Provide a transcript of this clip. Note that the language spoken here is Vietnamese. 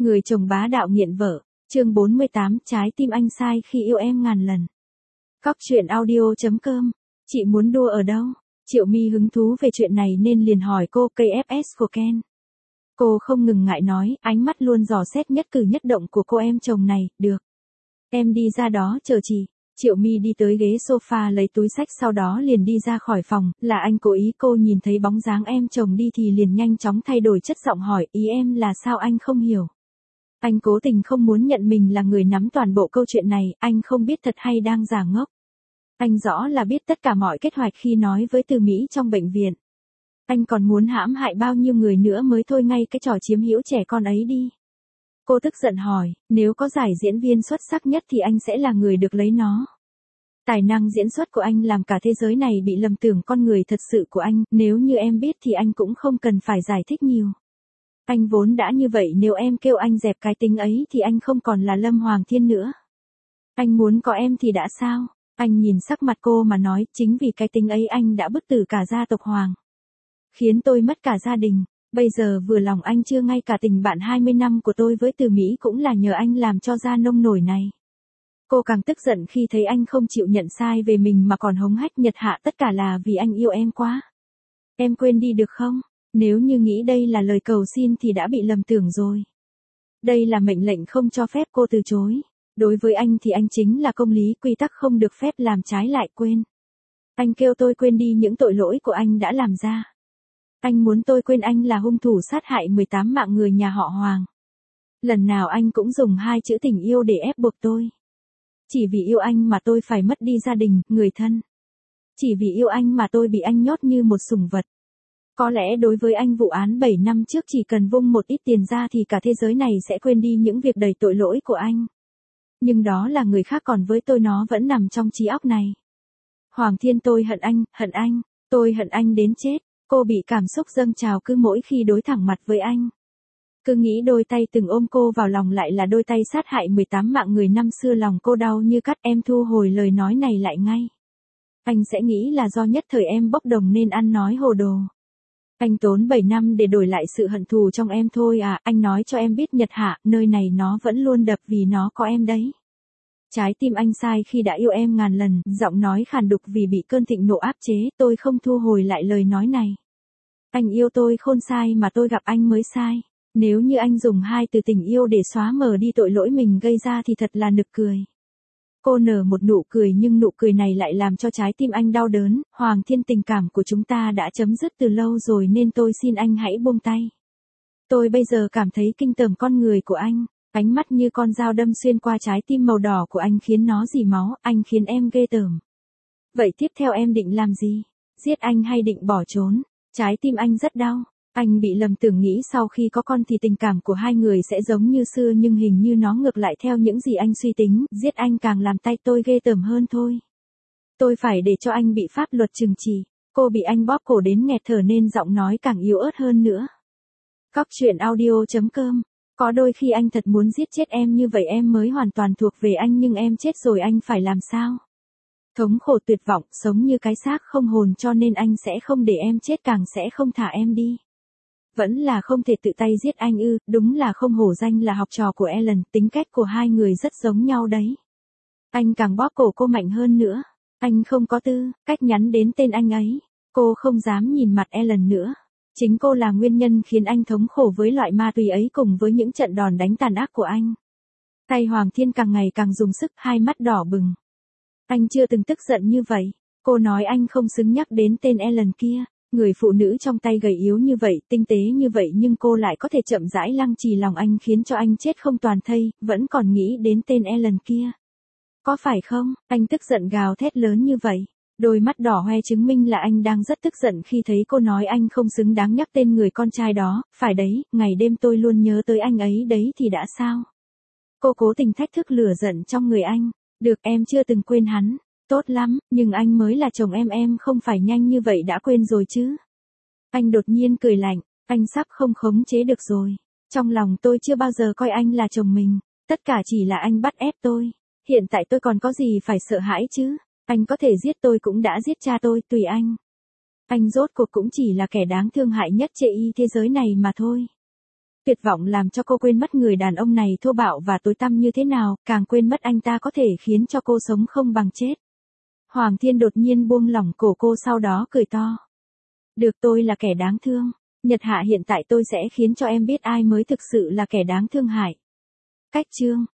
Người chồng bá đạo nghiện vợ, chương 48, trái tim anh sai khi yêu em ngàn lần. Cóc truyện audio.com, chị muốn đua ở đâu? Triệu My hứng thú về chuyện này nên liền hỏi cô KFS của Ken. Cô không ngừng ngại nói, ánh mắt luôn dò xét nhất cử nhất động của cô em chồng này, được. Em đi ra đó chờ chị. Triệu My đi tới ghế sofa lấy túi xách sau đó liền đi ra khỏi phòng, là anh cố ý. Cô nhìn thấy bóng dáng em chồng đi thì liền nhanh chóng thay đổi chất giọng hỏi, ý em là sao anh không hiểu. Anh cố tình không muốn nhận mình là người nắm toàn bộ câu chuyện này, anh không biết thật hay đang giả ngốc. Anh rõ là biết tất cả mọi kết hoạch khi nói với Từ Mỹ trong bệnh viện. Anh còn muốn hãm hại bao nhiêu người nữa mới thôi ngay cái trò chiếm hữu trẻ con ấy đi. Cô tức giận hỏi, nếu có giải diễn viên xuất sắc nhất thì anh sẽ là người được lấy nó. Tài năng diễn xuất của anh làm cả thế giới này bị lầm tưởng con người thật sự của anh, nếu như em biết thì anh cũng không cần phải giải thích nhiều. Anh vốn đã như vậy, nếu em kêu anh dẹp cái tính ấy thì anh không còn là Lâm Hoàng Thiên nữa. Anh muốn có em thì đã sao? Anh nhìn sắc mặt cô mà nói, chính vì cái tính ấy anh đã bức tử cả gia tộc Hoàng. Khiến tôi mất cả gia đình. Bây giờ vừa lòng anh chưa, ngay cả tình bạn 20 năm của tôi với Từ Mỹ cũng là nhờ anh làm cho ra nông nổi này. Cô càng tức giận khi thấy anh không chịu nhận sai về mình mà còn hống hách nhật hạ, tất cả là vì anh yêu em quá. Em quên đi được không? Nếu như nghĩ đây là lời cầu xin thì đã bị lầm tưởng rồi. Đây là mệnh lệnh không cho phép cô từ chối. Đối với anh thì anh chính là công lý, quy tắc không được phép làm trái lại. Quên. Anh kêu tôi quên đi những tội lỗi của anh đã làm ra. Anh muốn tôi quên anh là hung thủ sát hại 18 mạng người nhà họ Hoàng. Lần nào anh cũng dùng hai chữ tình yêu để ép buộc tôi. Chỉ vì yêu anh mà tôi phải mất đi gia đình, người thân. Chỉ vì yêu anh mà tôi bị anh nhốt như một sủng vật. Có lẽ đối với anh vụ án 7 năm trước chỉ cần vung một ít tiền ra thì cả thế giới này sẽ quên đi những việc đầy tội lỗi của anh. Nhưng đó là người khác, còn với tôi nó vẫn nằm trong trí óc này. Hoàng Thiên, tôi hận anh, tôi hận anh đến chết. Cô bị cảm xúc dâng trào cứ mỗi khi đối thẳng mặt với anh. Cứ nghĩ đôi tay từng ôm cô vào lòng lại là đôi tay sát hại 18 mạng người năm xưa, lòng cô đau như cắt. Em thu hồi lời nói này lại ngay. Anh sẽ nghĩ là do nhất thời em bốc đồng nên ăn nói hồ đồ. Anh tốn 7 năm để đổi lại sự hận thù trong em thôi à. Anh nói cho em biết Nhật Hạ, nơi này nó vẫn luôn đập vì nó có em đấy. Trái tim anh sai khi đã yêu em ngàn lần. Giọng nói khàn đục vì bị cơn thịnh nộ áp chế. Tôi không thu hồi lại lời nói này. Anh yêu tôi khôn sai mà tôi gặp anh mới sai. Nếu như anh dùng hai từ tình yêu để xóa mờ đi tội lỗi mình gây ra thì thật là nực cười. Cô nở một nụ cười nhưng nụ cười này lại làm cho trái tim anh đau đớn. Hoàng Thiên, tình cảm của chúng ta đã chấm dứt từ lâu rồi nên tôi xin anh hãy buông tay. Tôi bây giờ cảm thấy kinh tởm con người của anh. Ánh mắt như con dao đâm xuyên qua trái tim màu đỏ của anh khiến nó rỉ máu. Anh khiến em ghê tởm. Vậy tiếp theo em định làm gì? Giết anh hay định bỏ trốn? Trái tim anh rất đau. Anh bị lầm tưởng nghĩ sau khi có con thì tình cảm của hai người sẽ giống như xưa, nhưng hình như nó ngược lại theo những gì anh suy tính. Giết anh càng làm tay tôi ghê tởm hơn thôi. Tôi phải để cho anh bị pháp luật trừng trị. Cô bị anh bóp cổ đến nghẹt thở nên giọng nói càng yếu ớt hơn nữa. Cóc truyện audio.com. Có đôi khi anh thật muốn giết chết em, như vậy em mới hoàn toàn thuộc về anh, nhưng em chết rồi anh phải làm sao? Thống khổ tuyệt vọng, sống như cái xác không hồn, cho nên anh sẽ không để em chết, càng sẽ không thả em đi. Vẫn là không thể tự tay giết anh ư? Đúng là không hổ danh là học trò của Ellen, tính cách của hai người rất giống nhau đấy. Anh càng bóp cổ cô mạnh hơn nữa. Anh không có tư cách nhắn đến tên anh ấy. Cô không dám nhìn mặt Ellen nữa. Chính cô là nguyên nhân khiến anh thống khổ với loại ma túy ấy cùng với những trận đòn đánh tàn ác của anh. Tay Hoàng Thiên càng ngày càng dùng sức, hai mắt đỏ bừng. Anh chưa từng tức giận như vậy. Cô nói anh không xứng nhắc đến tên Ellen kia. Người phụ nữ trong tay gầy yếu như vậy, tinh tế như vậy nhưng cô lại có thể chậm rãi lăng trì lòng anh khiến cho anh chết không toàn thây, vẫn còn nghĩ đến tên Ellen kia. Có phải không? Anh tức giận gào thét lớn như vậy. Đôi mắt đỏ hoe chứng minh là anh đang rất tức giận khi thấy cô nói anh không xứng đáng nhắc tên người con trai đó. Phải đấy, ngày đêm tôi luôn nhớ tới anh ấy đấy thì đã sao? Cô cố tình thách thức lửa giận trong người anh. Được, em chưa từng quên hắn. Tốt lắm, nhưng anh mới là chồng em không phải nhanh như vậy đã quên rồi chứ. Anh đột nhiên cười lạnh, anh sắp không khống chế được rồi. Trong lòng tôi chưa bao giờ coi anh là chồng mình, tất cả chỉ là anh bắt ép tôi. Hiện tại tôi còn có gì phải sợ hãi chứ? Anh có thể giết tôi cũng đã giết cha tôi, tùy anh. Anh rốt cuộc cũng chỉ là kẻ đáng thương hại nhất trên thế giới này mà thôi. Tuyệt vọng làm cho cô quên mất người đàn ông này thô bạo và tối tăm như thế nào, càng quên mất anh ta có thể khiến cho cô sống không bằng chết. Hoàng Thiên đột nhiên buông lỏng cổ cô, sau đó cười to. Được, tôi là kẻ đáng thương. Nhật Hạ, hiện tại tôi sẽ khiến cho em biết ai mới thực sự là kẻ đáng thương hại. Cách chương